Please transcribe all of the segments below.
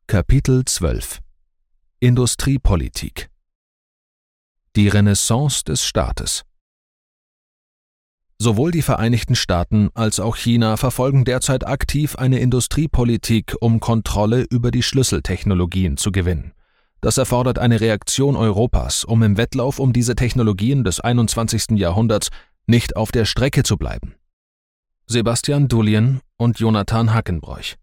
Kapitel 12 Industriepolitik. Die Renaissance des Staates. Sowohl die Vereinigten Staaten als auch China verfolgen derzeit aktiv eine Industriepolitik, um Kontrolle über die Schlüsseltechnologien zu gewinnen. Das erfordert eine Reaktion Europas, um im Wettlauf um diese Technologien des 21. Jahrhunderts nicht auf der Strecke zu bleiben. Sebastian Dulien und Jonathan Hackenbroich.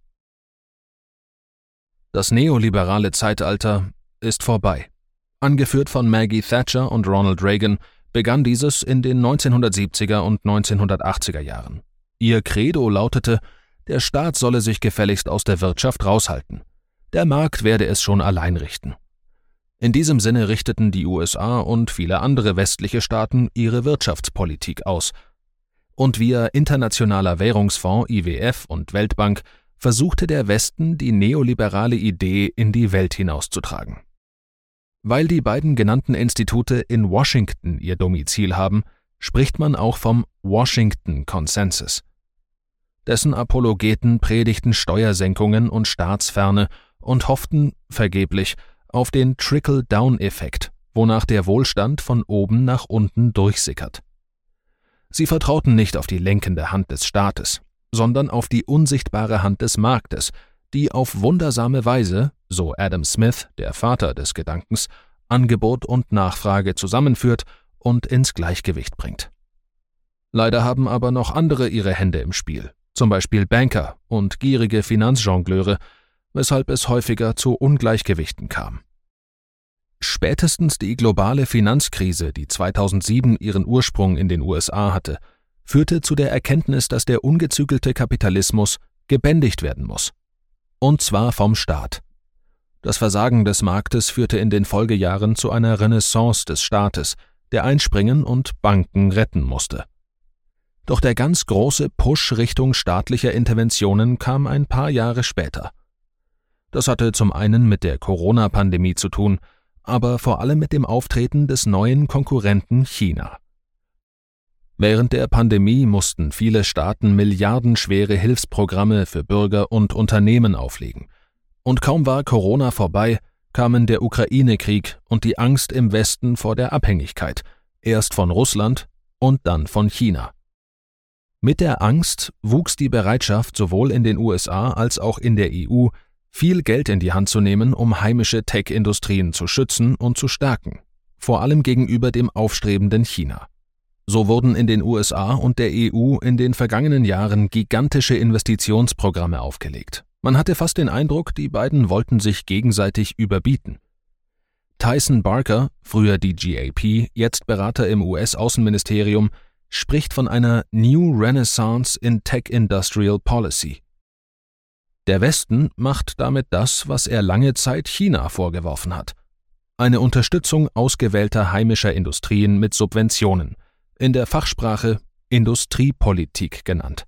Das neoliberale Zeitalter ist vorbei. Angeführt von Maggie Thatcher und Ronald Reagan begann dieses in den 1970er und 1980er Jahren. Ihr Credo lautete, der Staat solle sich gefälligst aus der Wirtschaft raushalten. Der Markt werde es schon allein richten. In diesem Sinne richteten die USA und viele andere westliche Staaten ihre Wirtschaftspolitik aus. Und via Internationaler Währungsfonds IWF und Weltbank versuchte der Westen, die neoliberale Idee in die Welt hinauszutragen. Weil die beiden genannten Institute in Washington ihr Domizil haben, spricht man auch vom Washington-Konsensus. Dessen Apologeten predigten Steuersenkungen und Staatsferne und hofften, vergeblich, auf den Trickle-Down-Effekt, wonach der Wohlstand von oben nach unten durchsickert. Sie vertrauten nicht auf die lenkende Hand des Staates, sondern auf die unsichtbare Hand des Marktes, die auf wundersame Weise, so Adam Smith, der Vater des Gedankens, Angebot und Nachfrage zusammenführt und ins Gleichgewicht bringt. Leider haben aber noch andere ihre Hände im Spiel, zum Beispiel Banker und gierige Finanzjongleure, weshalb es häufiger zu Ungleichgewichten kam. Spätestens die globale Finanzkrise, die 2007 ihren Ursprung in den USA hatte, führte zu der Erkenntnis, dass der ungezügelte Kapitalismus gebändigt werden muss. Und zwar vom Staat. Das Versagen des Marktes führte in den Folgejahren zu einer Renaissance des Staates, der einspringen und Banken retten musste. Doch der ganz große Push Richtung staatlicher Interventionen kam ein paar Jahre später. Das hatte zum einen mit der Corona-Pandemie zu tun, aber vor allem mit dem Auftreten des neuen Konkurrenten China. Während der Pandemie mussten viele Staaten milliardenschwere Hilfsprogramme für Bürger und Unternehmen auflegen. Und kaum war Corona vorbei, kamen der Ukraine-Krieg und die Angst im Westen vor der Abhängigkeit, erst von Russland und dann von China. Mit der Angst wuchs die Bereitschaft, sowohl in den USA als auch in der EU, viel Geld in die Hand zu nehmen, um heimische Tech-Industrien zu schützen und zu stärken, vor allem gegenüber dem aufstrebenden China. So wurden in den USA und der EU in den vergangenen Jahren gigantische Investitionsprogramme aufgelegt. Man hatte fast den Eindruck, die beiden wollten sich gegenseitig überbieten. Tyson Barker, früher DGAP, jetzt Berater im US-Außenministerium, spricht von einer New Renaissance in Tech-Industrial Policy. Der Westen macht damit das, was er lange Zeit China vorgeworfen hat: eine Unterstützung ausgewählter heimischer Industrien mit Subventionen, in der Fachsprache Industriepolitik genannt.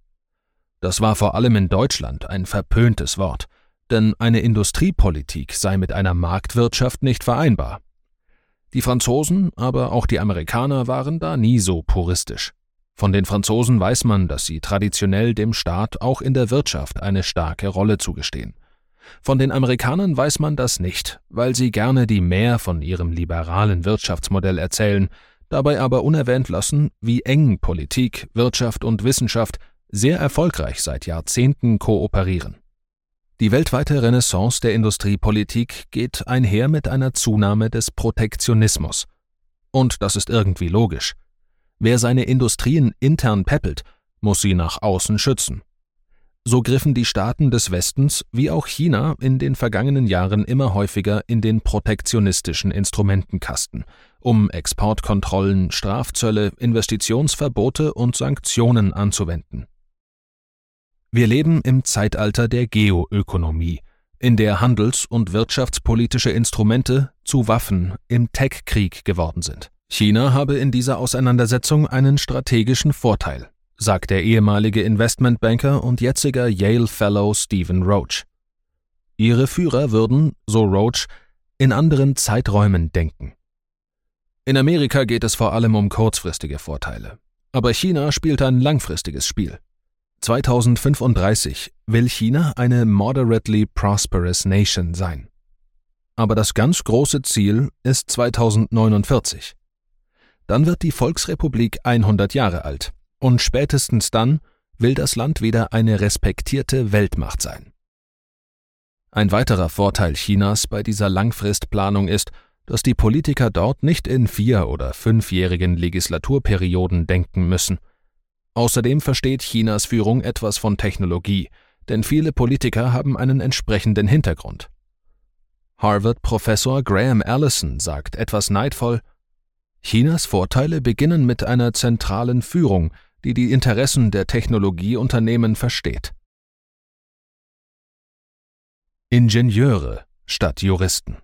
Das war vor allem in Deutschland ein verpöntes Wort, denn eine Industriepolitik sei mit einer Marktwirtschaft nicht vereinbar. Die Franzosen, aber auch die Amerikaner waren da nie so puristisch. Von den Franzosen weiß man, dass sie traditionell dem Staat auch in der Wirtschaft eine starke Rolle zugestehen. Von den Amerikanern weiß man das nicht, weil sie gerne die Mehr von ihrem liberalen Wirtschaftsmodell erzählen, dabei aber unerwähnt lassen, wie eng Politik, Wirtschaft und Wissenschaft sehr erfolgreich seit Jahrzehnten kooperieren. Die weltweite Renaissance der Industriepolitik geht einher mit einer Zunahme des Protektionismus. Und das ist irgendwie logisch. Wer seine Industrien intern peppelt, muss sie nach außen schützen. So griffen die Staaten des Westens wie auch China in den vergangenen Jahren immer häufiger in den protektionistischen Instrumentenkasten, um Exportkontrollen, Strafzölle, Investitionsverbote und Sanktionen anzuwenden. Wir leben im Zeitalter der Geoökonomie, in der handels- und wirtschaftspolitische Instrumente zu Waffen im Tech-Krieg geworden sind. China habe in dieser Auseinandersetzung einen strategischen Vorteil, sagt der ehemalige Investmentbanker und jetziger Yale-Fellow Stephen Roach. Ihre Führer würden, so Roach, in anderen Zeiträumen denken. In Amerika geht es vor allem um kurzfristige Vorteile, aber China spielt ein langfristiges Spiel. 2035 will China eine moderately prosperous nation sein. Aber das ganz große Ziel ist 2049. Dann wird die Volksrepublik 100 Jahre alt und spätestens dann will das Land wieder eine respektierte Weltmacht sein. Ein weiterer Vorteil Chinas bei dieser Langfristplanung ist, dass die Politiker dort nicht in 4- oder 5-jährigen Legislaturperioden denken müssen. Außerdem versteht Chinas Führung etwas von Technologie, denn viele Politiker haben einen entsprechenden Hintergrund. Harvard-Professor Graham Allison sagt etwas neidvoll: Chinas Vorteile beginnen mit einer zentralen Führung, die die Interessen der Technologieunternehmen versteht. Ingenieure statt Juristen.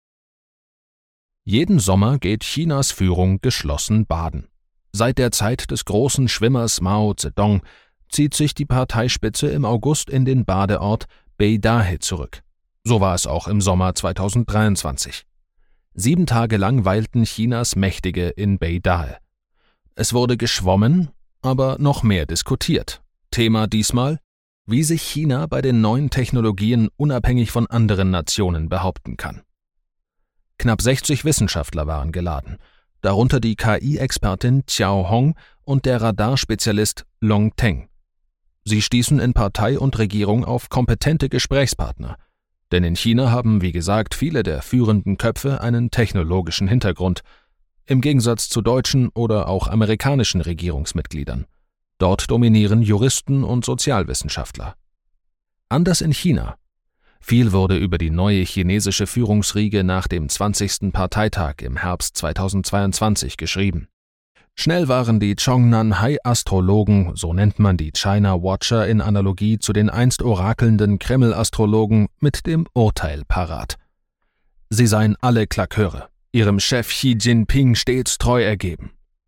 Jeden Sommer geht Chinas Führung geschlossen baden. Seit der Zeit des großen Schwimmers Mao Zedong zieht sich die Parteispitze im August in den Badeort Beidahe zurück. So war es auch im Sommer 2023. 7 Tage lang weilten Chinas Mächtige in Beidahe. Es wurde geschwommen, aber noch mehr diskutiert. Thema diesmal: wie sich China bei den neuen Technologien unabhängig von anderen Nationen behaupten kann. Knapp 60 Wissenschaftler waren geladen, darunter die KI-Expertin Qiao Hong und der Radarspezialist Long Teng. Sie stießen in Partei und Regierung auf kompetente Gesprächspartner, denn in China haben, wie gesagt, viele der führenden Köpfe einen technologischen Hintergrund, im Gegensatz zu deutschen oder auch amerikanischen Regierungsmitgliedern. Dort dominieren Juristen und Sozialwissenschaftler. Anders in China. Viel wurde über die neue chinesische Führungsriege nach dem 20. Parteitag im Herbst 2022 geschrieben. Schnell waren die Zhongnanhai-Astrologen, so nennt man die China Watcher in Analogie zu den einst orakelnden Kreml-Astrologen, mit dem Urteil parat. Sie seien alle Klaköre, ihrem Chef Xi Jinping stets treu ergeben.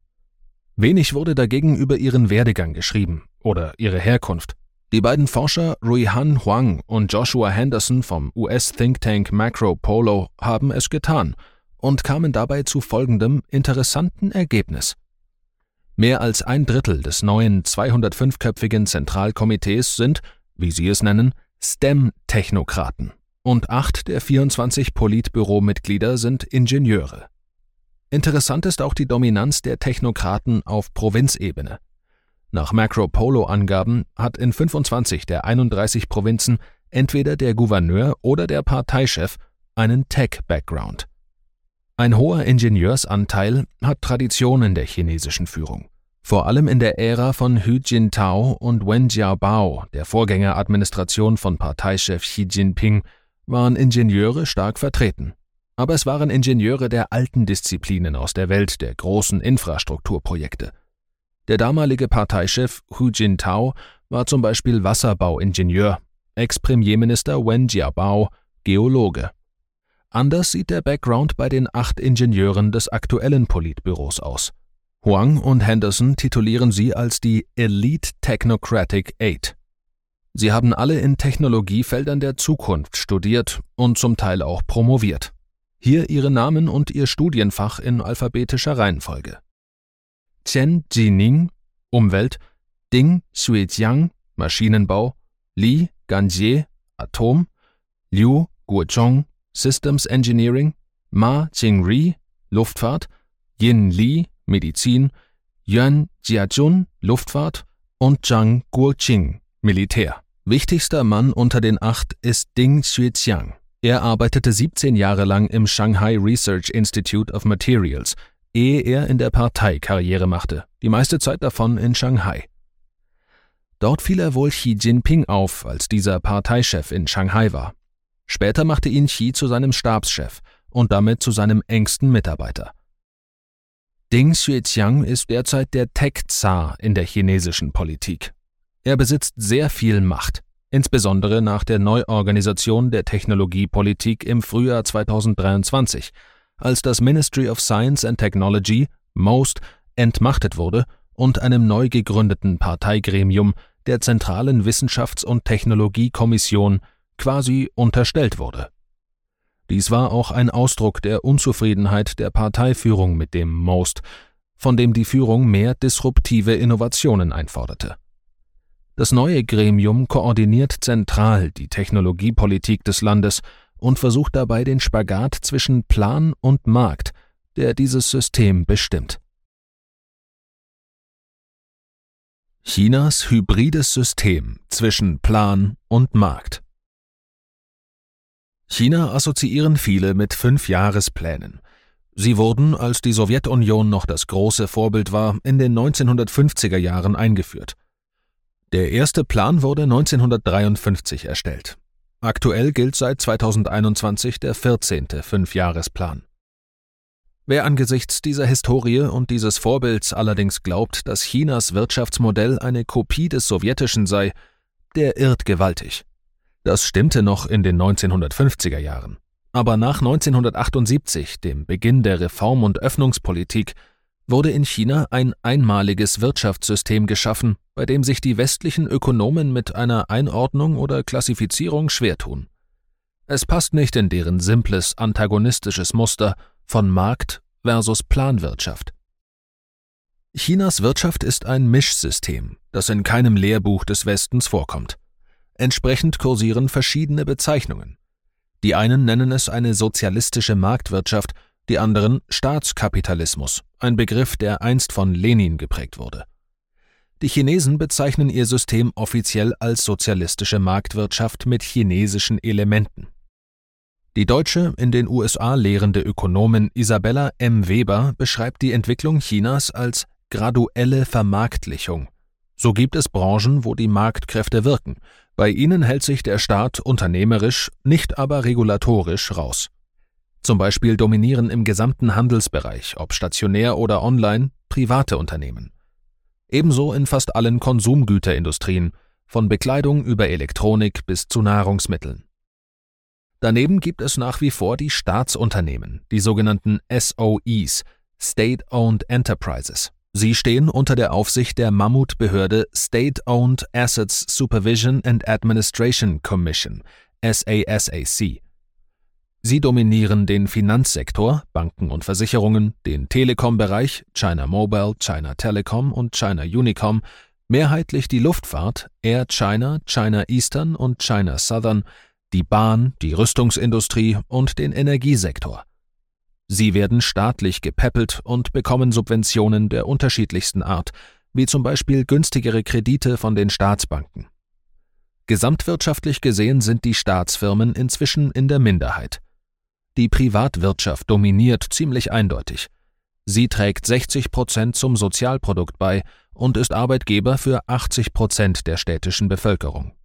Wenig wurde dagegen über ihren Werdegang geschrieben oder ihre Herkunft. Die beiden Forscher Ruihan Huang und Joshua Henderson vom US-Thinktank Macro Polo haben es getan und kamen dabei zu folgendem interessanten Ergebnis. Mehr als 1/3 des neuen 205-köpfigen Zentralkomitees sind, wie sie es nennen, STEM-Technokraten und 8 der 24 Politbüromitglieder sind Ingenieure. Interessant ist auch die Dominanz der Technokraten auf Provinzebene. Nach Macro Polo-Angaben hat in 25 der 31 Provinzen entweder der Gouverneur oder der Parteichef einen Tech-Background. Ein hoher Ingenieursanteil hat Tradition in der chinesischen Führung. Vor allem in der Ära von Hu Jintao und Wen Jiabao, der Vorgängeradministration von Parteichef Xi Jinping, waren Ingenieure stark vertreten. Aber es waren Ingenieure der alten Disziplinen aus der Welt der großen Infrastrukturprojekte. Der damalige Parteichef Hu Jintao war zum Beispiel Wasserbauingenieur, Ex-Premierminister Wen Jiabao Geologe. Anders sieht der Background bei den 8 Ingenieuren des aktuellen Politbüros aus. Huang und Henderson titulieren sie als die Elite Technocratic 8. Sie haben alle in Technologiefeldern der Zukunft studiert und zum Teil auch promoviert. Hier ihre Namen und ihr Studienfach in alphabetischer Reihenfolge. Chen Jining, Umwelt, Ding Xuejiang, Maschinenbau, Li Ganjie, Atom, Liu Guozhong, Systems Engineering, Ma Qingri, Luftfahrt, Yin Li, Medizin, Yuan Jiajun, Luftfahrt und Zhang Guoqing, Militär. Wichtigster Mann unter den 8 ist Ding Xuejiang. Er arbeitete 17 Jahre lang im Shanghai Research Institute of Materials, ehe er in der Partei Karriere machte, die meiste Zeit davon in Shanghai. Dort fiel er wohl Xi Jinping auf, als dieser Parteichef in Shanghai war. Später machte ihn Xi zu seinem Stabschef und damit zu seinem engsten Mitarbeiter. Ding Xuejiang ist derzeit der Tech-Zar in der chinesischen Politik. Er besitzt sehr viel Macht, insbesondere nach der Neuorganisation der Technologiepolitik im Frühjahr 2023, als das Ministry of Science and Technology, MOST, entmachtet wurde und einem neu gegründeten Parteigremium, der Zentralen Wissenschafts- und Technologiekommission, quasi unterstellt wurde. Dies war auch ein Ausdruck der Unzufriedenheit der Parteiführung mit dem MOST, von dem die Führung mehr disruptive Innovationen einforderte. Das neue Gremium koordiniert zentral die Technologiepolitik des Landes und versucht dabei den Spagat zwischen Plan und Markt, der dieses System bestimmt. Chinas hybrides System zwischen Plan und Markt. China assoziieren viele mit 5-Jahresplänen. Sie wurden, als die Sowjetunion noch das große Vorbild war, in den 1950er Jahren eingeführt. Der erste Plan wurde 1953 erstellt. Aktuell gilt seit 2021 der 14. 5-Jahresplan. Wer angesichts dieser Historie und dieses Vorbilds allerdings glaubt, dass Chinas Wirtschaftsmodell eine Kopie des sowjetischen sei, der irrt gewaltig. Das stimmte noch in den 1950er Jahren. Aber nach 1978, dem Beginn der Reform- und Öffnungspolitik, wurde in China ein einmaliges Wirtschaftssystem geschaffen, bei dem sich die westlichen Ökonomen mit einer Einordnung oder Klassifizierung schwer tun. Es passt nicht in deren simples, antagonistisches Muster von Markt versus Planwirtschaft. Chinas Wirtschaft ist ein Mischsystem, das in keinem Lehrbuch des Westens vorkommt. Entsprechend kursieren verschiedene Bezeichnungen. Die einen nennen es eine sozialistische Marktwirtschaft, die anderen Staatskapitalismus, ein Begriff, der einst von Lenin geprägt wurde. Die Chinesen bezeichnen ihr System offiziell als sozialistische Marktwirtschaft mit chinesischen Elementen. Die deutsche, in den USA lehrende Ökonomin Isabella M. Weber beschreibt die Entwicklung Chinas als graduelle Vermarktlichung. So gibt es Branchen, wo die Marktkräfte wirken. Bei ihnen hält sich der Staat unternehmerisch, nicht aber regulatorisch raus. Zum Beispiel dominieren im gesamten Handelsbereich, ob stationär oder online, private Unternehmen. Ebenso in fast allen Konsumgüterindustrien, von Bekleidung über Elektronik bis zu Nahrungsmitteln. Daneben gibt es nach wie vor die Staatsunternehmen, die sogenannten SOEs, State-Owned Enterprises. Sie stehen unter der Aufsicht der Mammutbehörde State-Owned Assets Supervision and Administration Commission, SASAC. Sie dominieren den Finanzsektor, Banken und Versicherungen, den Telekom-Bereich, China Mobile, China Telecom und China Unicom, mehrheitlich die Luftfahrt, Air China, China Eastern und China Southern, die Bahn, die Rüstungsindustrie und den Energiesektor. Sie werden staatlich gepäppelt und bekommen Subventionen der unterschiedlichsten Art, wie zum Beispiel günstigere Kredite von den Staatsbanken. Gesamtwirtschaftlich gesehen sind die Staatsfirmen inzwischen in der Minderheit. Die Privatwirtschaft dominiert ziemlich eindeutig. Sie trägt 60% zum Sozialprodukt bei und ist Arbeitgeber für 80% der städtischen Bevölkerung.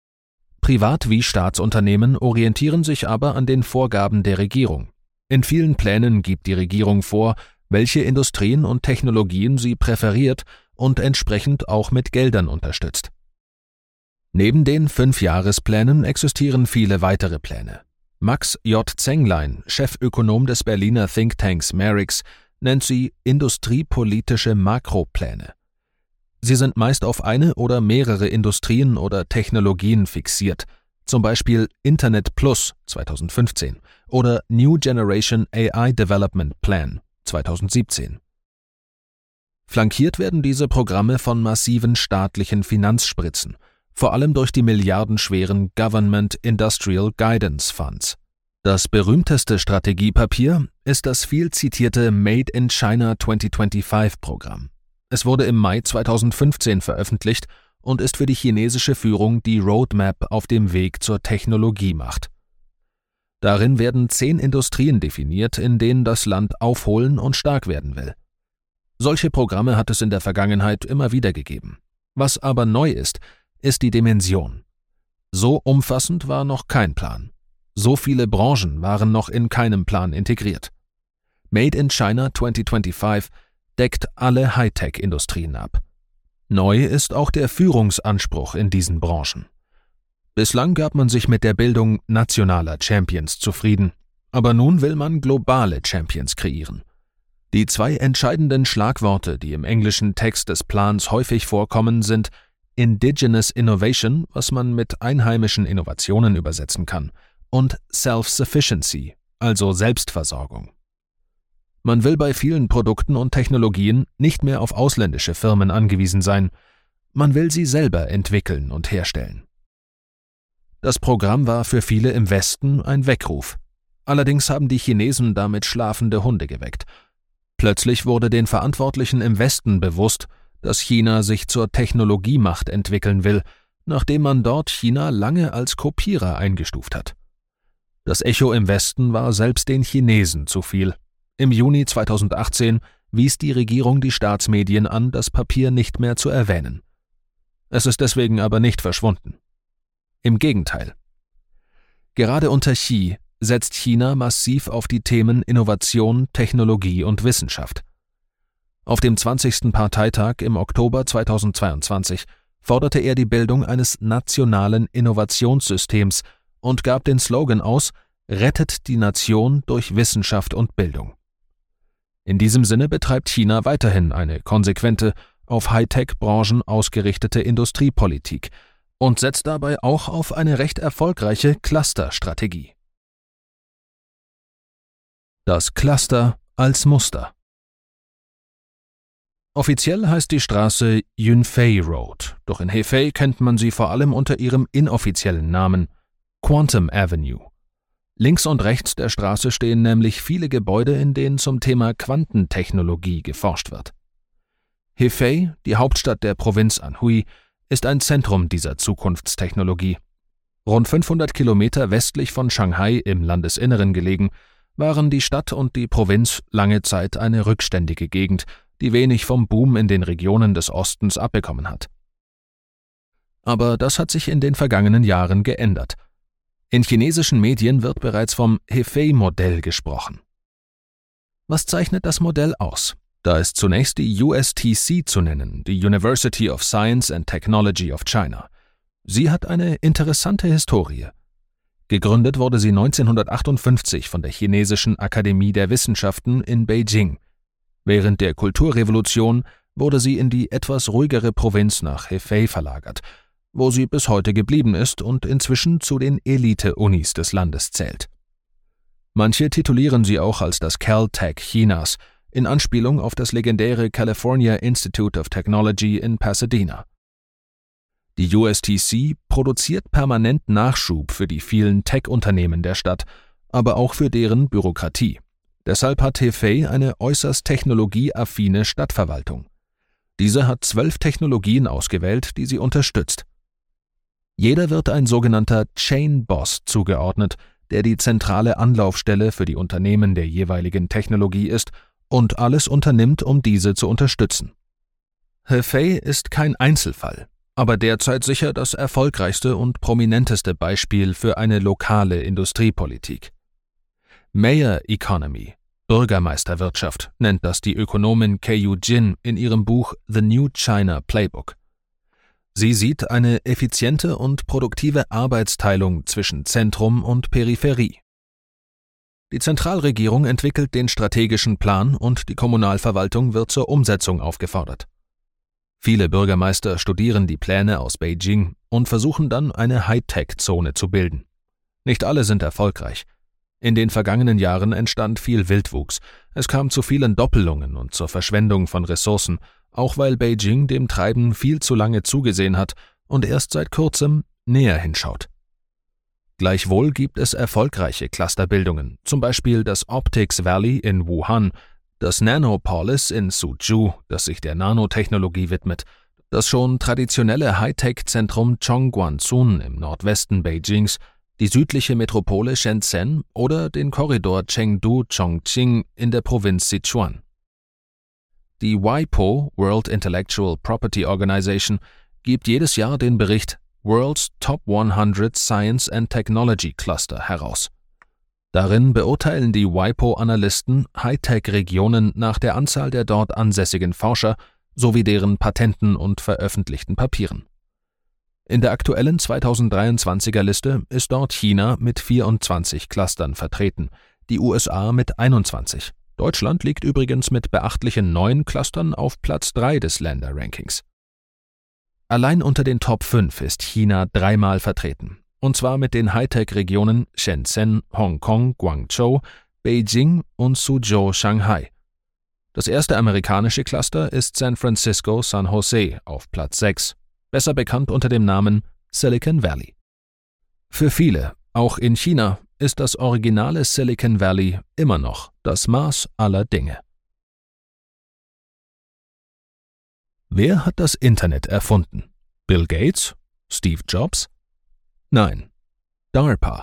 Privat- wie Staatsunternehmen orientieren sich aber an den Vorgaben der Regierung. In vielen Plänen gibt die Regierung vor, welche Industrien und Technologien sie präferiert und entsprechend auch mit Geldern unterstützt. Neben den 5-Jahresplänen existieren viele weitere Pläne. Max J. Zenglein, Chefökonom des Berliner Thinktanks Merix, nennt sie industriepolitische Makropläne. Sie sind meist auf eine oder mehrere Industrien oder Technologien fixiert, zum Beispiel Internet Plus 2015 oder New Generation AI Development Plan 2017. Flankiert werden diese Programme von massiven staatlichen Finanzspritzen, vor allem durch die milliardenschweren Government Industrial Guidance Funds. Das berühmteste Strategiepapier ist das viel zitierte Made in China 2025-Programm. Es wurde im Mai 2015 veröffentlicht und ist für die chinesische Führung die Roadmap auf dem Weg zur Technologiemacht. Darin werden 10 Industrien definiert, in denen das Land aufholen und stark werden will. Solche Programme hat es in der Vergangenheit immer wieder gegeben. Was aber neu ist die Dimension. So umfassend war noch kein Plan. So viele Branchen waren noch in keinem Plan integriert. Made in China 2025 deckt alle Hightech-Industrien ab. Neu ist auch der Führungsanspruch in diesen Branchen. Bislang gab man sich mit der Bildung nationaler Champions zufrieden, aber nun will man globale Champions kreieren. Die 2 entscheidenden Schlagworte, die im englischen Text des Plans häufig vorkommen, sind Indigenous Innovation, was man mit einheimischen Innovationen übersetzen kann, und Self-Sufficiency, also Selbstversorgung. Man will bei vielen Produkten und Technologien nicht mehr auf ausländische Firmen angewiesen sein. Man will sie selber entwickeln und herstellen. Das Programm war für viele im Westen ein Weckruf. Allerdings haben die Chinesen damit schlafende Hunde geweckt. Plötzlich wurde den Verantwortlichen im Westen bewusst, dass China sich zur Technologiemacht entwickeln will, nachdem man dort China lange als Kopierer eingestuft hat. Das Echo im Westen war selbst den Chinesen zu viel. Im Juni 2018 wies die Regierung die Staatsmedien an, das Papier nicht mehr zu erwähnen. Es ist deswegen aber nicht verschwunden. Im Gegenteil. Gerade unter Xi setzt China massiv auf die Themen Innovation, Technologie und Wissenschaft. Auf dem 20. Parteitag im Oktober 2022 forderte er die Bildung eines nationalen Innovationssystems und gab den Slogan aus: Rettet die Nation durch Wissenschaft und Bildung. In diesem Sinne betreibt China weiterhin eine konsequente, auf Hightech-Branchen ausgerichtete Industriepolitik und setzt dabei auch auf eine recht erfolgreiche Cluster-Strategie. Das Cluster als Muster. Offiziell heißt die Straße Yunfei Road, doch in Hefei kennt man sie vor allem unter ihrem inoffiziellen Namen Quantum Avenue. Links und rechts der Straße stehen nämlich viele Gebäude, in denen zum Thema Quantentechnologie geforscht wird. Hefei, die Hauptstadt der Provinz Anhui, ist ein Zentrum dieser Zukunftstechnologie. Rund 500 Kilometer westlich von Shanghai im Landesinneren gelegen, waren die Stadt und die Provinz lange Zeit eine rückständige Gegend, die wenig vom Boom in den Regionen des Ostens abbekommen hat. Aber das hat sich in den vergangenen Jahren geändert. In chinesischen Medien wird bereits vom Hefei-Modell gesprochen. Was zeichnet das Modell aus? Da ist zunächst die USTC zu nennen, die University of Science and Technology of China. Sie hat eine interessante Historie. Gegründet wurde sie 1958 von der Chinesischen Akademie der Wissenschaften in Beijing. Während der Kulturrevolution wurde sie in die etwas ruhigere Provinz nach Hefei verlagert, wo sie bis heute geblieben ist und inzwischen zu den Elite-Unis des Landes zählt. Manche titulieren sie auch als das Caltech Chinas, in Anspielung auf das legendäre California Institute of Technology in Pasadena. Die USTC produziert permanent Nachschub für die vielen Tech-Unternehmen der Stadt, aber auch für deren Bürokratie. Deshalb hat Hefei eine äußerst technologieaffine Stadtverwaltung. Diese hat 12 Technologien ausgewählt, die sie unterstützt. Jeder wird ein sogenannter Chain Boss zugeordnet, der die zentrale Anlaufstelle für die Unternehmen der jeweiligen Technologie ist und alles unternimmt, um diese zu unterstützen. Hefei ist kein Einzelfall, aber derzeit sicher das erfolgreichste und prominenteste Beispiel für eine lokale Industriepolitik. Mayor Economy, Bürgermeisterwirtschaft, nennt das die Ökonomin Keiyu Jin in ihrem Buch The New China Playbook. Sie sieht eine effiziente und produktive Arbeitsteilung zwischen Zentrum und Peripherie. Die Zentralregierung entwickelt den strategischen Plan und die Kommunalverwaltung wird zur Umsetzung aufgefordert. Viele Bürgermeister studieren die Pläne aus Beijing und versuchen dann, eine Hightech-Zone zu bilden. Nicht alle sind erfolgreich. In den vergangenen Jahren entstand viel Wildwuchs. Es kam zu vielen Doppelungen und zur Verschwendung von Ressourcen, auch weil Beijing dem Treiben viel zu lange zugesehen hat und erst seit kurzem näher hinschaut. Gleichwohl gibt es erfolgreiche Clusterbildungen, zum Beispiel das Optics Valley in Wuhan, das Nanopolis in Suzhou, das sich der Nanotechnologie widmet, das schon traditionelle Hightech-Zentrum Chongguancun im Nordwesten Beijings, die südliche Metropole Shenzhen oder den Korridor Chengdu-Chongqing in der Provinz Sichuan. Die WIPO, World Intellectual Property Organization, gibt jedes Jahr den Bericht World's Top 100 Science and Technology Cluster heraus. Darin beurteilen die WIPO-Analysten Hightech-Regionen nach der Anzahl der dort ansässigen Forscher sowie deren Patenten und veröffentlichten Papieren. In der aktuellen 2023er Liste ist dort China mit 24 Clustern vertreten, die USA mit 21. Deutschland liegt übrigens mit beachtlichen 9 Clustern auf Platz 3 des Länderrankings. Allein unter den Top 5 ist China 3-mal vertreten, und zwar mit den Hightech-Regionen Shenzhen, Hongkong, Guangzhou, Beijing und Suzhou, Shanghai. Das erste amerikanische Cluster ist San Francisco, San Jose auf Platz 6, besser bekannt unter dem Namen Silicon Valley. Für viele, auch in China, ist das originale Silicon Valley immer noch das Maß aller Dinge. Wer hat das Internet erfunden? Bill Gates? Steve Jobs? Nein, DARPA.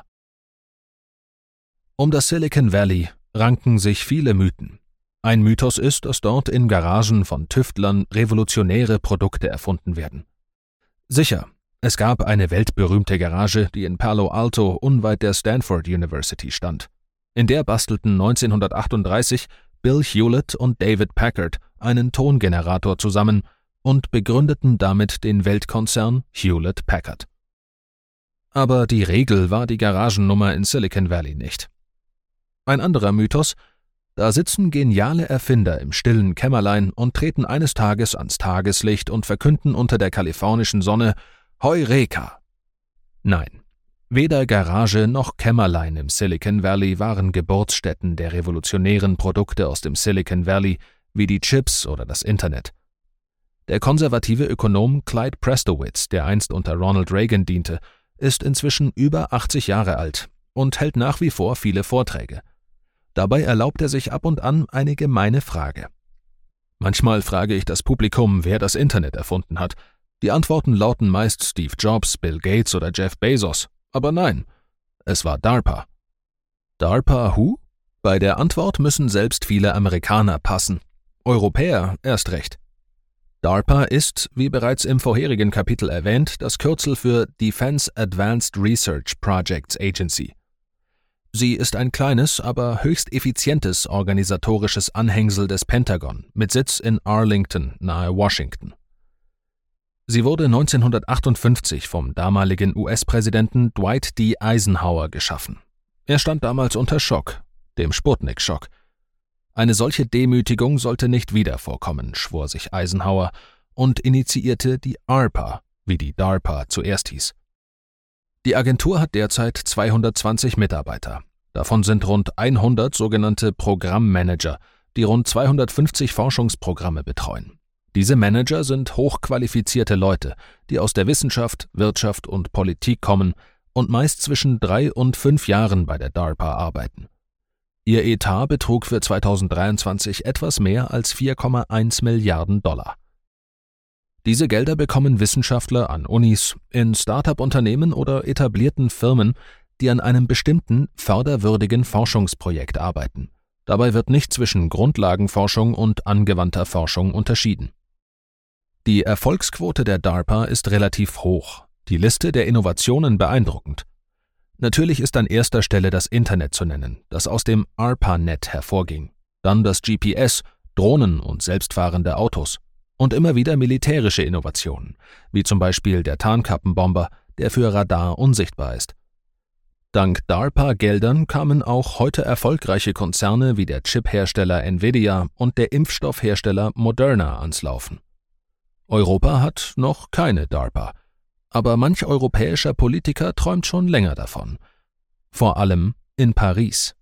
Um das Silicon Valley ranken sich viele Mythen. Ein Mythos ist, dass dort in Garagen von Tüftlern revolutionäre Produkte erfunden werden. Sicher, es gab eine weltberühmte Garage, die in Palo Alto unweit der Stanford University stand. In der bastelten 1938 Bill Hewlett und David Packard einen Tongenerator zusammen und begründeten damit den Weltkonzern Hewlett-Packard. Aber die Regel war die Garagennummer in Silicon Valley nicht. Ein anderer Mythos: Da sitzen geniale Erfinder im stillen Kämmerlein und treten eines Tages ans Tageslicht und verkünden unter der kalifornischen Sonne Heureka! Nein, weder Garage noch Kämmerlein im Silicon Valley waren Geburtsstätten der revolutionären Produkte aus dem Silicon Valley wie die Chips oder das Internet. Der konservative Ökonom Clyde Prestowitz, der einst unter Ronald Reagan diente, ist inzwischen über 80 Jahre alt und hält nach wie vor viele Vorträge. Dabei erlaubt er sich ab und an eine gemeine Frage. Manchmal frage ich das Publikum, wer das Internet erfunden hat. Die Antworten lauten meist Steve Jobs, Bill Gates oder Jeff Bezos. Aber nein, es war DARPA. DARPA who? Bei der Antwort müssen selbst viele Amerikaner passen. Europäer erst recht. DARPA ist, wie bereits im vorherigen Kapitel erwähnt, das Kürzel für Defense Advanced Research Projects Agency. Sie ist ein kleines, aber höchst effizientes organisatorisches Anhängsel des Pentagon mit Sitz in Arlington nahe Washington. Sie wurde 1958 vom damaligen US-Präsidenten Dwight D. Eisenhower geschaffen. Er stand damals unter Schock, dem Sputnik-Schock. Eine solche Demütigung sollte nicht wieder vorkommen, schwor sich Eisenhower und initiierte die ARPA, wie die DARPA zuerst hieß. Die Agentur hat derzeit 220 Mitarbeiter. Davon sind rund 100 sogenannte Programmmanager, die rund 250 Forschungsprogramme betreuen. Diese Manager sind hochqualifizierte Leute, die aus der Wissenschaft, Wirtschaft und Politik kommen und meist zwischen 3 und 5 Jahren bei der DARPA arbeiten. Ihr Etat betrug für 2023 etwas mehr als 4,1 Milliarden $. Diese Gelder bekommen Wissenschaftler an Unis, in Start-up-Unternehmen oder etablierten Firmen, die an einem bestimmten förderwürdigen Forschungsprojekt arbeiten. Dabei wird nicht zwischen Grundlagenforschung und angewandter Forschung unterschieden. Die Erfolgsquote der DARPA ist relativ hoch, die Liste der Innovationen beeindruckend. Natürlich ist an erster Stelle das Internet zu nennen, das aus dem ARPANET hervorging, dann das GPS, Drohnen und selbstfahrende Autos und immer wieder militärische Innovationen, wie zum Beispiel der Tarnkappenbomber, der für Radar unsichtbar ist. Dank DARPA-Geldern kamen auch heute erfolgreiche Konzerne wie der Chip-Hersteller Nvidia und der Impfstoffhersteller Moderna ans Laufen. Europa hat noch keine DARPA, aber manch europäischer Politiker träumt schon länger davon. Vor allem in Paris.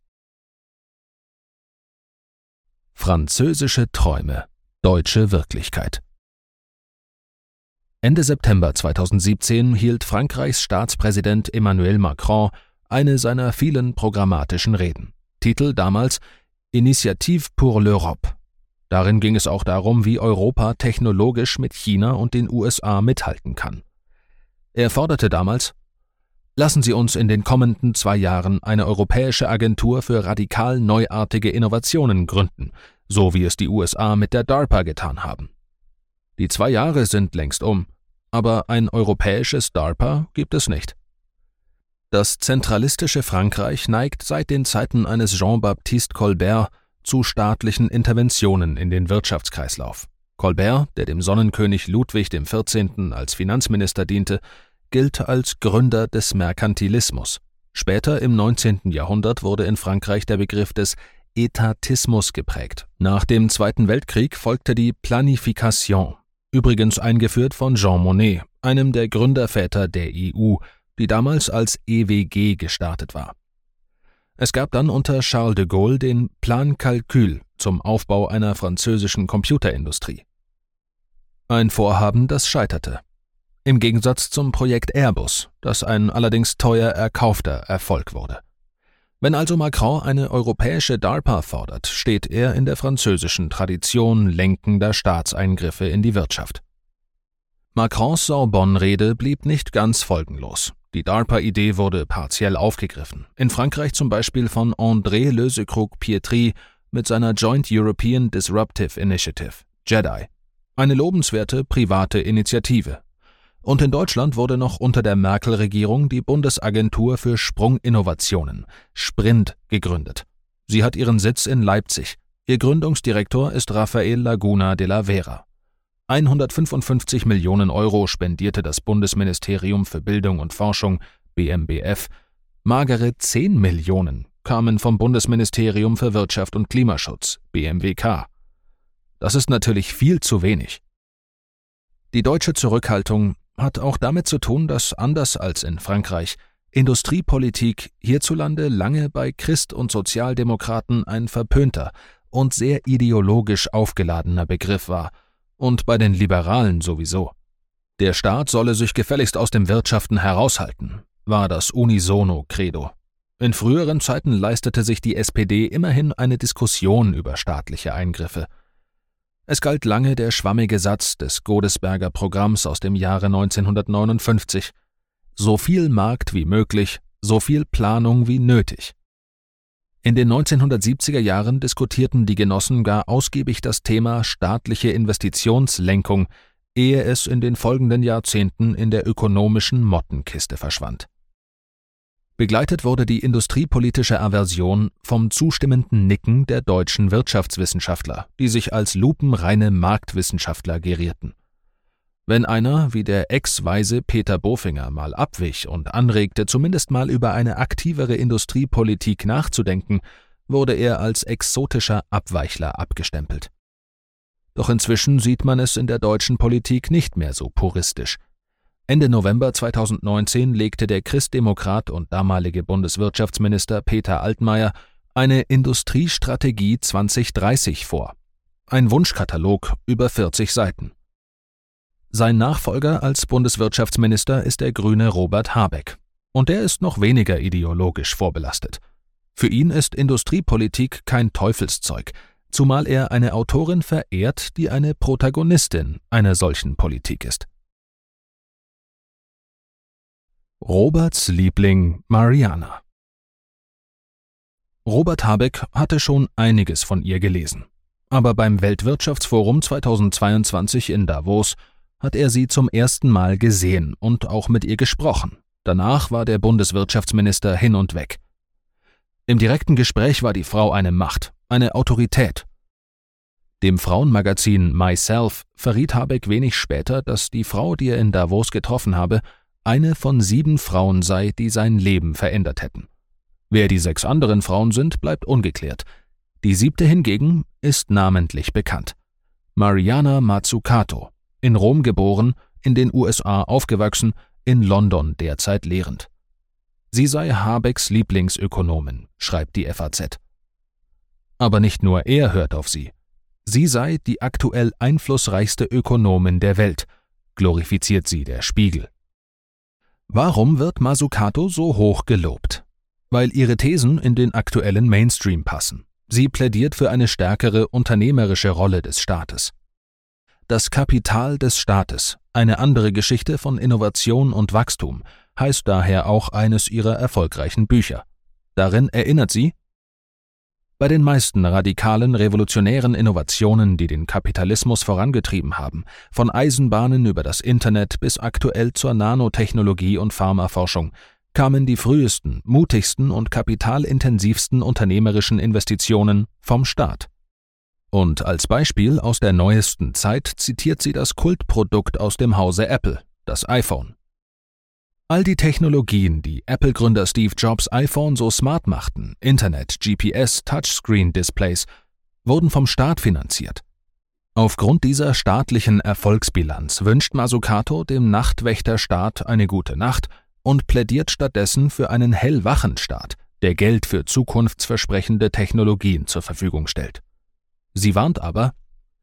Französische Träume, deutsche Wirklichkeit. Ende September 2017 hielt Frankreichs Staatspräsident Emmanuel Macron eine seiner vielen programmatischen Reden. Titel damals Initiative pour l'Europe. Darin ging es auch darum, wie Europa technologisch mit China und den USA mithalten kann. Er forderte damals: Lassen Sie uns in den kommenden 2 Jahren eine europäische Agentur für radikal neuartige Innovationen gründen, so wie es die USA mit der DARPA getan haben. Die 2 Jahre sind längst um, aber ein europäisches DARPA gibt es nicht. Das zentralistische Frankreich neigt seit den Zeiten eines Jean-Baptiste Colbert zu staatlichen Interventionen in den Wirtschaftskreislauf. Colbert, der dem Sonnenkönig Ludwig XIV. Als Finanzminister diente, gilt als Gründer des Merkantilismus. Später im 19. Jahrhundert wurde in Frankreich der Begriff des Etatismus geprägt. Nach dem Zweiten Weltkrieg folgte die Planification, übrigens eingeführt von Jean Monnet, einem der Gründerväter der EU, die damals als EWG gestartet war. Es gab dann unter Charles de Gaulle den Plan Calcul zum Aufbau einer französischen Computerindustrie. Ein Vorhaben, das scheiterte. Im Gegensatz zum Projekt Airbus, das ein allerdings teuer erkaufter Erfolg wurde. Wenn also Macron eine europäische DARPA fordert, steht er in der französischen Tradition lenkender Staatseingriffe in die Wirtschaft. Macrons Sorbonne-Rede blieb nicht ganz folgenlos. Die DARPA-Idee wurde partiell aufgegriffen. In Frankreich zum Beispiel von André Lecoucq-Pietri mit seiner Joint European Disruptive Initiative, JEDI. Eine lobenswerte private Initiative. Und in Deutschland wurde noch unter der Merkel-Regierung die Bundesagentur für Sprunginnovationen, SPRINT, gegründet. Sie hat ihren Sitz in Leipzig. Ihr Gründungsdirektor ist Rafael Laguna de la Vera. 155 Millionen Euro spendierte das Bundesministerium für Bildung und Forschung, BMBF. Magere 10 Millionen kamen vom Bundesministerium für Wirtschaft und Klimaschutz, BMWK. Das ist natürlich viel zu wenig. Die deutsche Zurückhaltung hat auch damit zu tun, dass anders als in Frankreich Industriepolitik hierzulande lange bei Christ- und Sozialdemokraten ein verpönter und sehr ideologisch aufgeladener Begriff war und bei den Liberalen sowieso. Der Staat solle sich gefälligst aus dem Wirtschaften heraushalten, war das Unisono-Credo. In früheren Zeiten leistete sich die SPD immerhin eine Diskussion über staatliche Eingriffe. Es galt lange der schwammige Satz des Godesberger Programms aus dem Jahre 1959: So viel Markt wie möglich, so viel Planung wie nötig. In den 1970er Jahren diskutierten die Genossen gar ausgiebig das Thema staatliche Investitionslenkung, ehe es in den folgenden Jahrzehnten in der ökonomischen Mottenkiste verschwand. Begleitet wurde die industriepolitische Aversion vom zustimmenden Nicken der deutschen Wirtschaftswissenschaftler, die sich als lupenreine Marktwissenschaftler gerierten. Wenn einer, wie der ex-Weise Peter Bofinger, mal abwich und anregte, zumindest mal über eine aktivere Industriepolitik nachzudenken, wurde er als exotischer Abweichler abgestempelt. Doch inzwischen sieht man es in der deutschen Politik nicht mehr so puristisch. Ende November 2019 legte der Christdemokrat und damalige Bundeswirtschaftsminister Peter Altmaier eine Industriestrategie 2030 vor. Ein Wunschkatalog über 40 Seiten. Sein Nachfolger als Bundeswirtschaftsminister ist der Grüne Robert Habeck. Und der ist noch weniger ideologisch vorbelastet. Für ihn ist Industriepolitik kein Teufelszeug, zumal er eine Autorin verehrt, die eine Protagonistin einer solchen Politik ist. Roberts Liebling Mariana. Robert Habeck hatte schon einiges von ihr gelesen. Aber beim Weltwirtschaftsforum 2022 in Davos hat er sie zum ersten Mal gesehen und auch mit ihr gesprochen. Danach war der Bundeswirtschaftsminister hin und weg. Im direkten Gespräch war die Frau eine Macht, eine Autorität. Dem Frauenmagazin Myself verriet Habeck wenig später, dass die Frau, die er in Davos getroffen habe, eine von 7 Frauen sei, die sein Leben verändert hätten. Wer die 6 anderen Frauen sind, bleibt ungeklärt. Die 7. hingegen ist namentlich bekannt. Mariana Mazzucato, in Rom geboren, in den USA aufgewachsen, in London derzeit lehrend. Sie sei Habecks Lieblingsökonomin, schreibt die FAZ. Aber nicht nur er hört auf sie. Sie sei die aktuell einflussreichste Ökonomin der Welt, glorifiziert sie der Spiegel. Warum wird Mazzucato so hoch gelobt? Weil ihre Thesen in den aktuellen Mainstream passen. Sie plädiert für eine stärkere unternehmerische Rolle des Staates. Das Kapital des Staates, eine andere Geschichte von Innovation und Wachstum, heißt daher auch eines ihrer erfolgreichen Bücher. Darin erinnert sie: Bei den meisten radikalen, revolutionären Innovationen, die den Kapitalismus vorangetrieben haben, von Eisenbahnen über das Internet bis aktuell zur Nanotechnologie und Pharmaforschung, kamen die frühesten, mutigsten und kapitalintensivsten unternehmerischen Investitionen vom Staat. Und als Beispiel aus der neuesten Zeit zitiert sie das Kultprodukt aus dem Hause Apple, das iPhone. All die Technologien, die Apple-Gründer Steve Jobs iPhone so smart machten, Internet, GPS, Touchscreen-Displays, wurden vom Staat finanziert. Aufgrund dieser staatlichen Erfolgsbilanz wünscht Mazzucato dem Nachtwächterstaat eine gute Nacht und plädiert stattdessen für einen hellwachen Staat, der Geld für zukunftsversprechende Technologien zur Verfügung stellt. Sie warnt aber: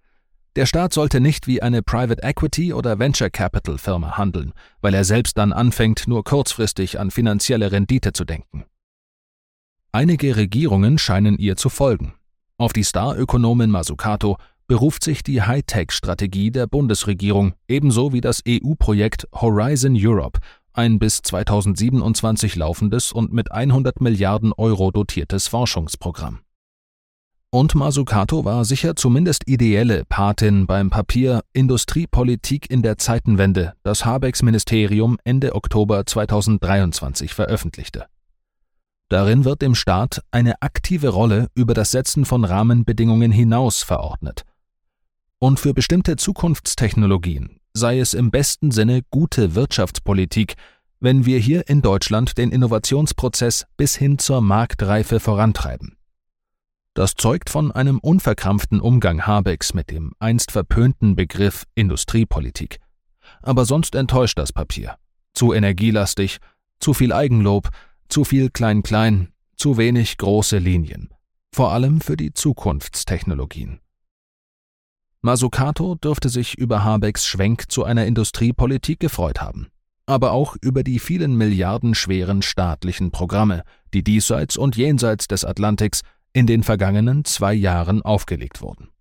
Der Staat sollte nicht wie eine Private Equity oder Venture Capital Firma handeln, weil er selbst dann anfängt, nur kurzfristig an finanzielle Rendite zu denken. Einige Regierungen scheinen ihr zu folgen. Auf die Star-Ökonomin Mazzucato beruft sich die Hightech-Strategie der Bundesregierung, ebenso wie das EU-Projekt Horizon Europe, ein bis 2027 laufendes und mit 100 Milliarden Euro dotiertes Forschungsprogramm. Und Mazzucato war sicher zumindest ideelle Patin beim Papier Industriepolitik in der Zeitenwende, das Habecks Ministerium Ende Oktober 2023 veröffentlichte. Darin wird dem Staat eine aktive Rolle über das Setzen von Rahmenbedingungen hinaus verordnet. Und für bestimmte Zukunftstechnologien sei es im besten Sinne gute Wirtschaftspolitik, wenn wir hier in Deutschland den Innovationsprozess bis hin zur Marktreife vorantreiben. Das zeugt von einem unverkrampften Umgang Habecks mit dem einst verpönten Begriff Industriepolitik. Aber sonst enttäuscht das Papier. Zu energielastig, zu viel Eigenlob, zu viel Klein-Klein, zu wenig große Linien. Vor allem für die Zukunftstechnologien. Mazzucato dürfte sich über Habecks Schwenk zu einer Industriepolitik gefreut haben. Aber auch über die vielen milliardenschweren staatlichen Programme, die diesseits und jenseits des Atlantiks in den vergangenen 2 Jahren aufgelegt wurden.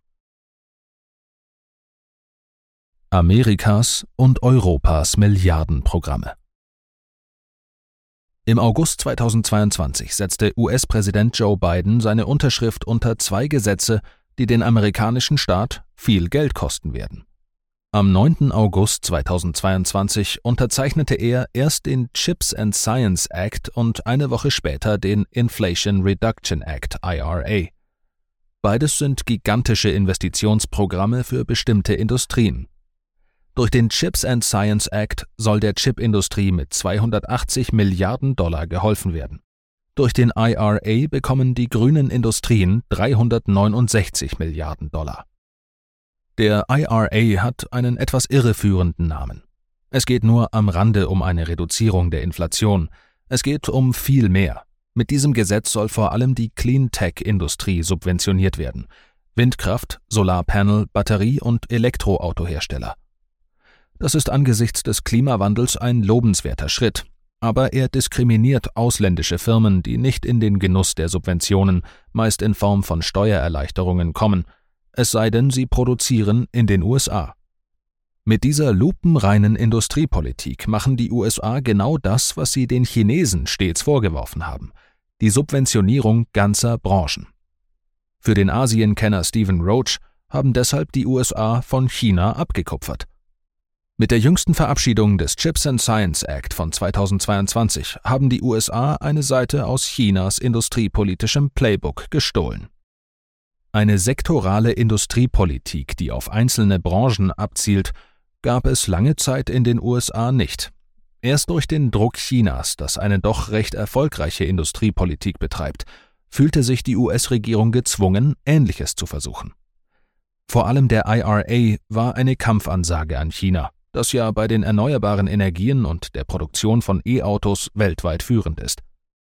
Amerikas und Europas Milliardenprogramme. Im August 2022 setzte US-Präsident Joe Biden seine Unterschrift unter 2 Gesetze, die den amerikanischen Staat viel Geld kosten werden. Am 9. August 2022 unterzeichnete er erst den Chips and Science Act und eine Woche später den Inflation Reduction Act (IRA). Beides sind gigantische Investitionsprogramme für bestimmte Industrien. Durch den Chips and Science Act soll der Chipindustrie mit $280 Milliarden geholfen werden. Durch den IRA bekommen die grünen Industrien $369 Milliarden. Der IRA hat einen etwas irreführenden Namen. Es geht nur am Rande um eine Reduzierung der Inflation. Es geht um viel mehr. Mit diesem Gesetz soll vor allem die Cleantech-Industrie subventioniert werden. Windkraft, Solarpanel, Batterie- und Elektroautohersteller. Das ist angesichts des Klimawandels ein lobenswerter Schritt. Aber er diskriminiert ausländische Firmen, die nicht in den Genuss der Subventionen, meist in Form von Steuererleichterungen, kommen, es sei denn, sie produzieren in den USA. Mit dieser lupenreinen Industriepolitik machen die USA genau das, was sie den Chinesen stets vorgeworfen haben: die Subventionierung ganzer Branchen. Für den Asienkenner Stephen Roach haben deshalb die USA von China abgekupfert. Mit der jüngsten Verabschiedung des Chips and Science Act von 2022 haben die USA eine Seite aus Chinas industriepolitischem Playbook gestohlen. Eine sektorale Industriepolitik, die auf einzelne Branchen abzielt, gab es lange Zeit in den USA nicht. Erst durch den Druck Chinas, das eine doch recht erfolgreiche Industriepolitik betreibt, fühlte sich die US-Regierung gezwungen, Ähnliches zu versuchen. Vor allem der IRA war eine Kampfansage an China, das ja bei den erneuerbaren Energien und der Produktion von E-Autos weltweit führend ist.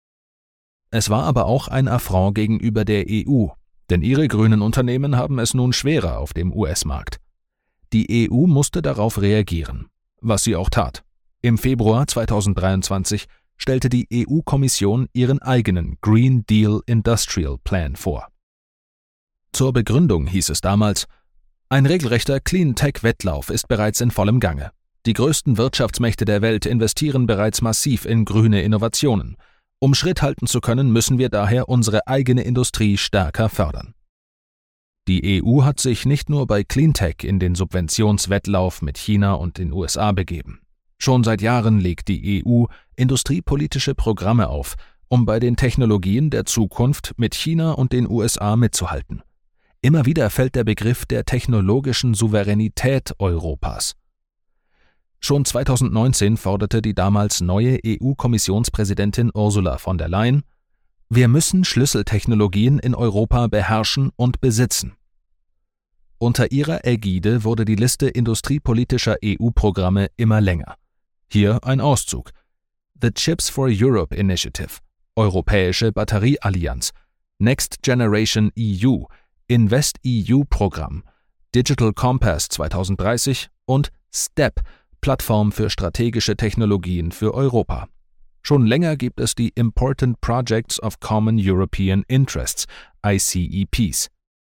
Es war aber auch ein Affront gegenüber der EU, denn ihre grünen Unternehmen haben es nun schwerer auf dem US-Markt. Die EU musste darauf reagieren, was sie auch tat. Im Februar 2023 stellte die EU-Kommission ihren eigenen Green Deal Industrial Plan vor. Zur Begründung hieß es damals: Ein regelrechter Clean-Tech-Wettlauf ist bereits in vollem Gange. Die größten Wirtschaftsmächte der Welt investieren bereits massiv in grüne Innovationen. Um Schritt halten zu können, müssen wir daher unsere eigene Industrie stärker fördern. Die EU hat sich nicht nur bei Cleantech in den Subventionswettlauf mit China und den USA begeben. Schon seit Jahren legt die EU industriepolitische Programme auf, um bei den Technologien der Zukunft mit China und den USA mitzuhalten. Immer wieder fällt der Begriff der technologischen Souveränität Europas. Schon 2019 forderte die damals neue EU-Kommissionspräsidentin Ursula von der Leyen: Wir müssen Schlüsseltechnologien in Europa beherrschen und besitzen. Unter ihrer Ägide wurde die Liste industriepolitischer EU-Programme immer länger. Hier ein Auszug: The Chips for Europe Initiative, Europäische Batterieallianz, Next Generation EU, Invest EU-Programm, Digital Compass 2030 und STEP, Plattform für strategische Technologien für Europa. Schon länger gibt es die Important Projects of Common European Interests, ICEPs.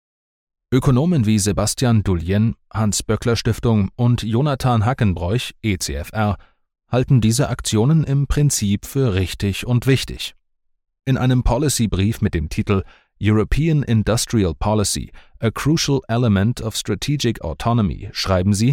Ökonomen wie Sebastian Dullien, Hans-Böckler-Stiftung und Jonathan Hackenbroich, ECFR, halten diese Aktionen im Prinzip für richtig und wichtig. In einem Policy-Brief mit dem Titel European Industrial Policy, a crucial element of strategic autonomy schreiben sie: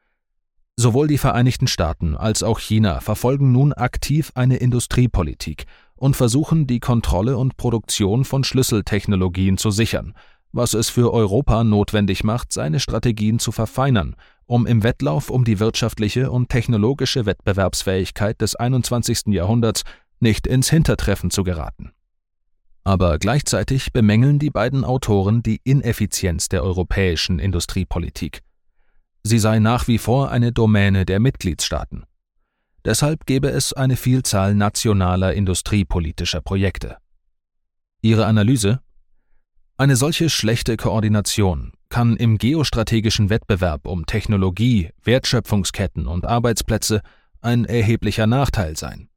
Sowohl die Vereinigten Staaten als auch China verfolgen nun aktiv eine Industriepolitik und versuchen, die Kontrolle und Produktion von Schlüsseltechnologien zu sichern, was es für Europa notwendig macht, seine Strategien zu verfeinern, um im Wettlauf um die wirtschaftliche und technologische Wettbewerbsfähigkeit des 21. Jahrhunderts nicht ins Hintertreffen zu geraten. Aber gleichzeitig bemängeln die beiden Autoren die Ineffizienz der europäischen Industriepolitik. Sie sei nach wie vor eine Domäne der Mitgliedstaaten. Deshalb gäbe es eine Vielzahl nationaler industriepolitischer Projekte. Ihre Analyse: Eine solche schlechte Koordination kann im geostrategischen Wettbewerb um Technologie, Wertschöpfungsketten und Arbeitsplätze ein erheblicher Nachteil sein.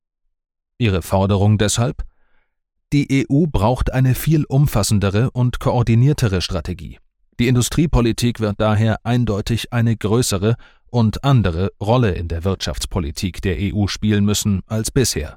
Ihre Forderung deshalb: Die EU braucht eine viel umfassendere und koordiniertere Strategie. Die Industriepolitik wird daher eindeutig eine größere und andere Rolle in der Wirtschaftspolitik der EU spielen müssen als bisher.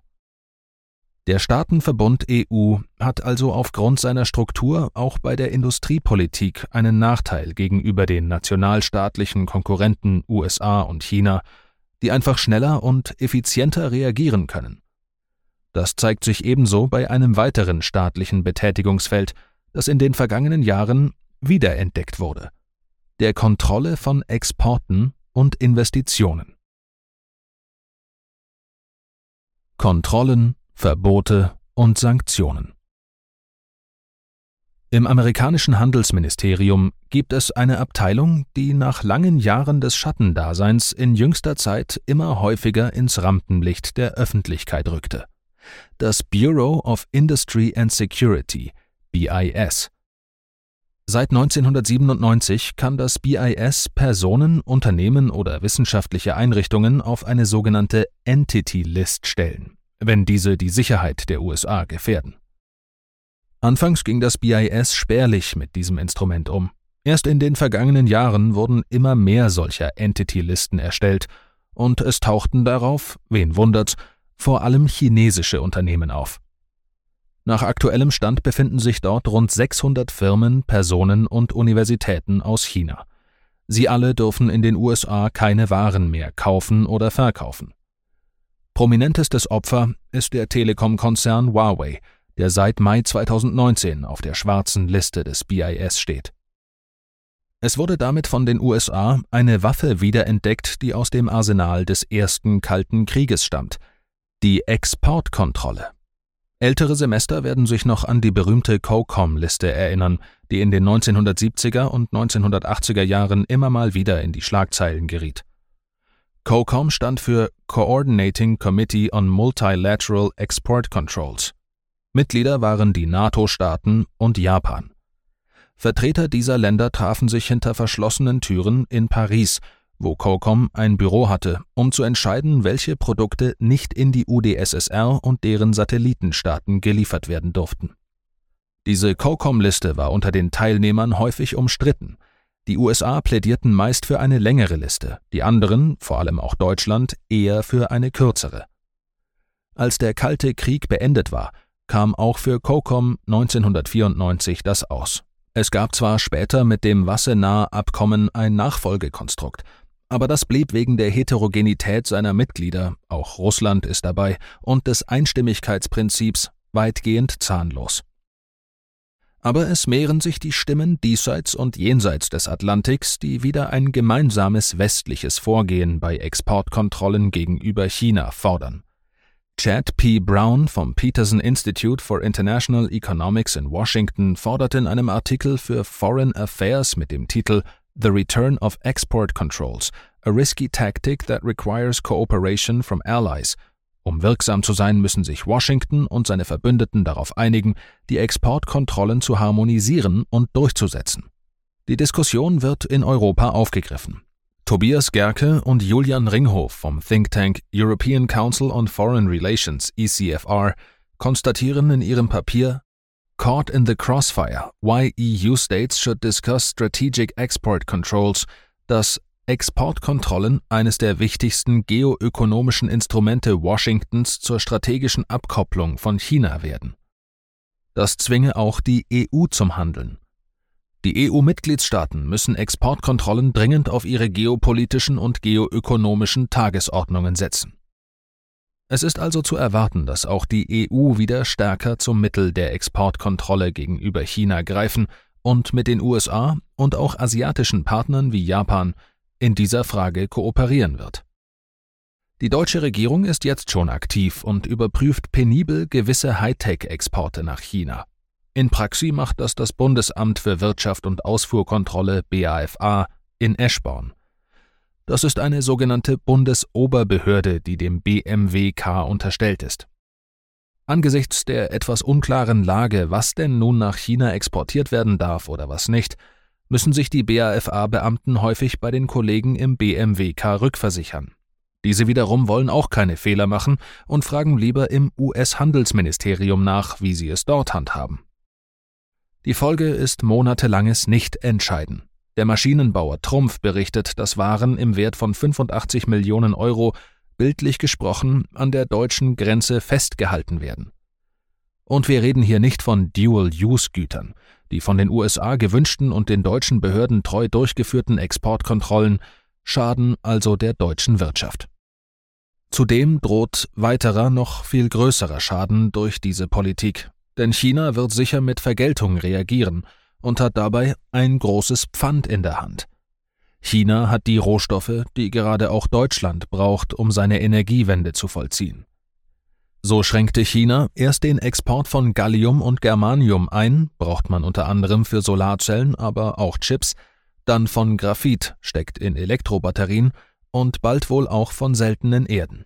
Der Staatenverbund EU hat also aufgrund seiner Struktur auch bei der Industriepolitik einen Nachteil gegenüber den nationalstaatlichen Konkurrenten USA und China, die einfach schneller und effizienter reagieren können. Das zeigt sich ebenso bei einem weiteren staatlichen Betätigungsfeld, das in den vergangenen Jahren wiederentdeckt wurde: der Kontrolle von Exporten und Investitionen. Kontrollen, Verbote und Sanktionen. Im amerikanischen Handelsministerium gibt es eine Abteilung, die nach langen Jahren des Schattendaseins in jüngster Zeit immer häufiger ins Rampenlicht der Öffentlichkeit rückte: das Bureau of Industry and Security, BIS. Seit 1997 kann das BIS Personen, Unternehmen oder wissenschaftliche Einrichtungen auf eine sogenannte Entity List stellen, wenn diese die Sicherheit der USA gefährden. Anfangs ging das BIS spärlich mit diesem Instrument um. Erst in den vergangenen Jahren wurden immer mehr solcher Entity-Listen erstellt und es tauchten darauf, wen wundert's, vor allem chinesische Unternehmen auf. Nach aktuellem Stand befinden sich dort rund 600 Firmen, Personen und Universitäten aus China. Sie alle dürfen in den USA keine Waren mehr kaufen oder verkaufen. Prominentestes Opfer ist der Telekom-Konzern Huawei, der seit Mai 2019 auf der schwarzen Liste des BIS steht. Es wurde damit von den USA eine Waffe wiederentdeckt, die aus dem Arsenal des ersten Kalten Krieges stammt: die Exportkontrolle. Ältere Semester werden sich noch an die berühmte COCOM-Liste erinnern, die in den 1970er und 1980er Jahren immer mal wieder in die Schlagzeilen geriet. COCOM stand für Coordinating Committee on Multilateral Export Controls. Mitglieder waren die NATO-Staaten und Japan. Vertreter dieser Länder trafen sich hinter verschlossenen Türen in Paris, wo COCOM ein Büro hatte, um zu entscheiden, welche Produkte nicht in die UdSSR und deren Satellitenstaaten geliefert werden durften. Diese COCOM-Liste war unter den Teilnehmern häufig umstritten. Die USA plädierten meist für eine längere Liste, die anderen, vor allem auch Deutschland, eher für eine kürzere. Als der Kalte Krieg beendet war, kam auch für COCOM 1994 das aus. Es gab zwar später mit dem Wassenaar-Abkommen ein Nachfolgekonstrukt, aber das blieb wegen der Heterogenität seiner Mitglieder, auch Russland ist dabei, und des Einstimmigkeitsprinzips weitgehend zahnlos. Aber es mehren sich die Stimmen diesseits und jenseits des Atlantiks, die wieder ein gemeinsames westliches Vorgehen bei Exportkontrollen gegenüber China fordern. Chad P. Brown vom Peterson Institute for International Economics in Washington fordert in einem Artikel für Foreign Affairs mit dem Titel The Return of Export Controls, a risky tactic that requires cooperation from allies. Um wirksam zu sein, müssen sich Washington und seine Verbündeten darauf einigen, die Exportkontrollen zu harmonisieren und durchzusetzen. Die Diskussion wird in Europa aufgegriffen. Tobias Gerke und Julian Ringhof vom Think Tank European Council on Foreign Relations (ECFR) konstatieren in ihrem Papier Caught in the Crossfire: Why EU States Should Discuss Strategic Export Controls, dass Exportkontrollen eines der wichtigsten geoökonomischen Instrumente Washingtons zur strategischen Abkopplung von China werden. Das zwinge auch die EU zum Handeln. Die EU-Mitgliedstaaten müssen Exportkontrollen dringend auf ihre geopolitischen und geoökonomischen Tagesordnungen setzen. Es ist also zu erwarten, dass auch die EU wieder stärker zum Mittel der Exportkontrolle gegenüber China greifen und mit den USA und auch asiatischen Partnern wie Japan in dieser Frage kooperieren wird. Die deutsche Regierung ist jetzt schon aktiv und überprüft penibel gewisse Hightech-Exporte nach China. In Praxis macht das Bundesamt für Wirtschaft und Ausfuhrkontrolle BAFA in Eschborn. Das ist eine sogenannte Bundesoberbehörde, die dem BMWK unterstellt ist. Angesichts der etwas unklaren Lage, was denn nun nach China exportiert werden darf oder was nicht, müssen sich die BAFA-Beamten häufig bei den Kollegen im BMWK rückversichern. Diese wiederum wollen auch keine Fehler machen und fragen lieber im US-Handelsministerium nach, wie sie es dort handhaben. Die Folge ist monatelanges Nichtentscheiden. Der Maschinenbauer Trumpf berichtet, dass Waren im Wert von 85 Millionen Euro, bildlich gesprochen, an der deutschen Grenze festgehalten werden. Und wir reden hier nicht von Dual-Use-Gütern. Die von den USA gewünschten und den deutschen Behörden treu durchgeführten Exportkontrollen schaden also der deutschen Wirtschaft. Zudem droht weiterer, noch viel größerer Schaden durch diese Politik, denn China wird sicher mit Vergeltung reagieren und hat dabei ein großes Pfand in der Hand. China hat die Rohstoffe, die gerade auch Deutschland braucht, um seine Energiewende zu vollziehen. So schränkte China erst den Export von Gallium und Germanium ein, braucht man unter anderem für Solarzellen, aber auch Chips, dann von Graphit, steckt in Elektrobatterien, und bald wohl auch von seltenen Erden.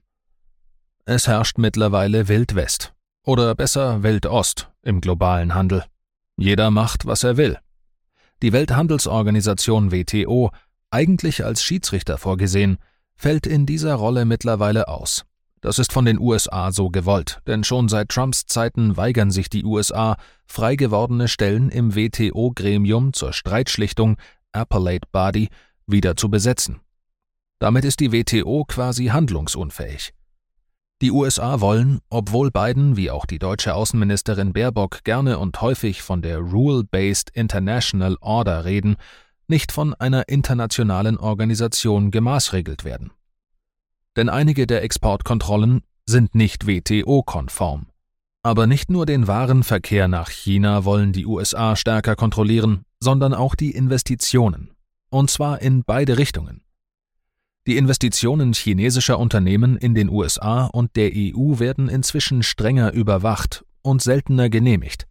Es herrscht mittlerweile Wild-West, oder besser Wild-Ost im globalen Handel. Jeder macht, was er will. Die Welthandelsorganisation WTO, eigentlich als Schiedsrichter vorgesehen, fällt in dieser Rolle mittlerweile aus. Das ist von den USA so gewollt, denn schon seit Trumps Zeiten weigern sich die USA, frei gewordene Stellen im WTO-Gremium zur Streitschlichtung Appellate Body wieder zu besetzen. Damit ist die WTO quasi handlungsunfähig. Die USA wollen, obwohl Biden wie auch die deutsche Außenministerin Baerbock gerne und häufig von der Rule-Based International Order reden, nicht von einer internationalen Organisation gemaßregelt werden. Denn einige der Exportkontrollen sind nicht WTO-konform. Aber nicht nur den Warenverkehr nach China wollen die USA stärker kontrollieren, sondern auch die Investitionen. Und zwar in beide Richtungen. Die Investitionen chinesischer Unternehmen in den USA und der EU werden inzwischen strenger überwacht und seltener genehmigt.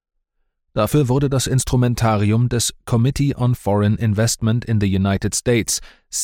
Dafür wurde das Instrumentarium des Committee on Foreign Investment in the United States,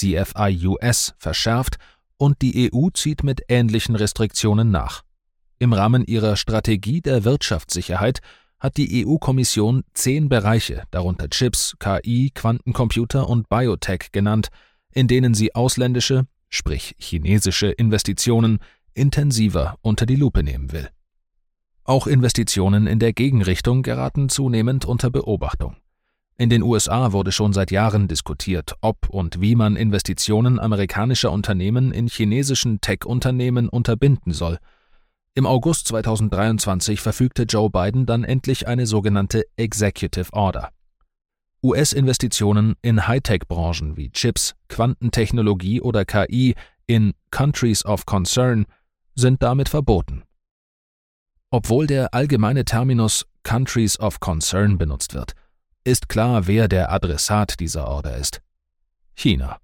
CFIUS, verschärft und die EU zieht mit ähnlichen Restriktionen nach. Im Rahmen ihrer Strategie der Wirtschaftssicherheit hat die EU-Kommission 10 Bereiche, darunter Chips, KI, Quantencomputer und Biotech genannt, in denen sie ausländische, sprich chinesische Investitionen intensiver unter die Lupe nehmen will. Auch Investitionen in der Gegenrichtung geraten zunehmend unter Beobachtung. In den USA wurde schon seit Jahren diskutiert, ob und wie man Investitionen amerikanischer Unternehmen in chinesischen Tech-Unternehmen unterbinden soll. Im August 2023 verfügte Joe Biden dann endlich eine sogenannte Executive Order. US-Investitionen in Hightech-Branchen wie Chips, Quantentechnologie oder KI in Countries of Concern sind damit verboten. Obwohl der allgemeine Terminus Countries of Concern benutzt wird, ist klar, wer der Adressat dieser Order ist: China.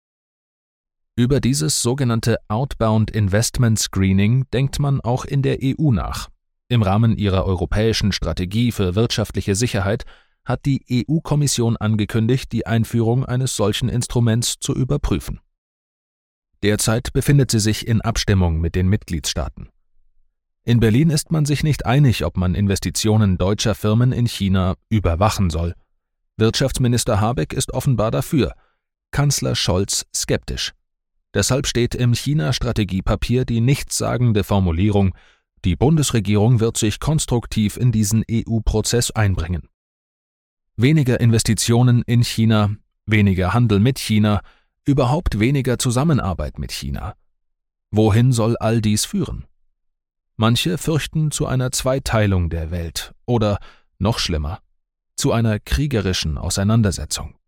Über dieses sogenannte Outbound Investment Screening denkt man auch in der EU nach. Im Rahmen ihrer europäischen Strategie für wirtschaftliche Sicherheit hat die EU-Kommission angekündigt, die Einführung eines solchen Instruments zu überprüfen. Derzeit befindet sie sich in Abstimmung mit den Mitgliedstaaten. In Berlin ist man sich nicht einig, ob man Investitionen deutscher Firmen in China überwachen soll. Wirtschaftsminister Habeck ist offenbar dafür, Kanzler Scholz skeptisch. Deshalb steht im China-Strategiepapier die nichtssagende Formulierung: Die Bundesregierung wird sich konstruktiv in diesen EU-Prozess einbringen. Weniger Investitionen in China, weniger Handel mit China, überhaupt weniger Zusammenarbeit mit China. Wohin soll all dies führen? Manche fürchten zu einer Zweiteilung der Welt oder, noch schlimmer, zu einer kriegerischen Auseinandersetzung.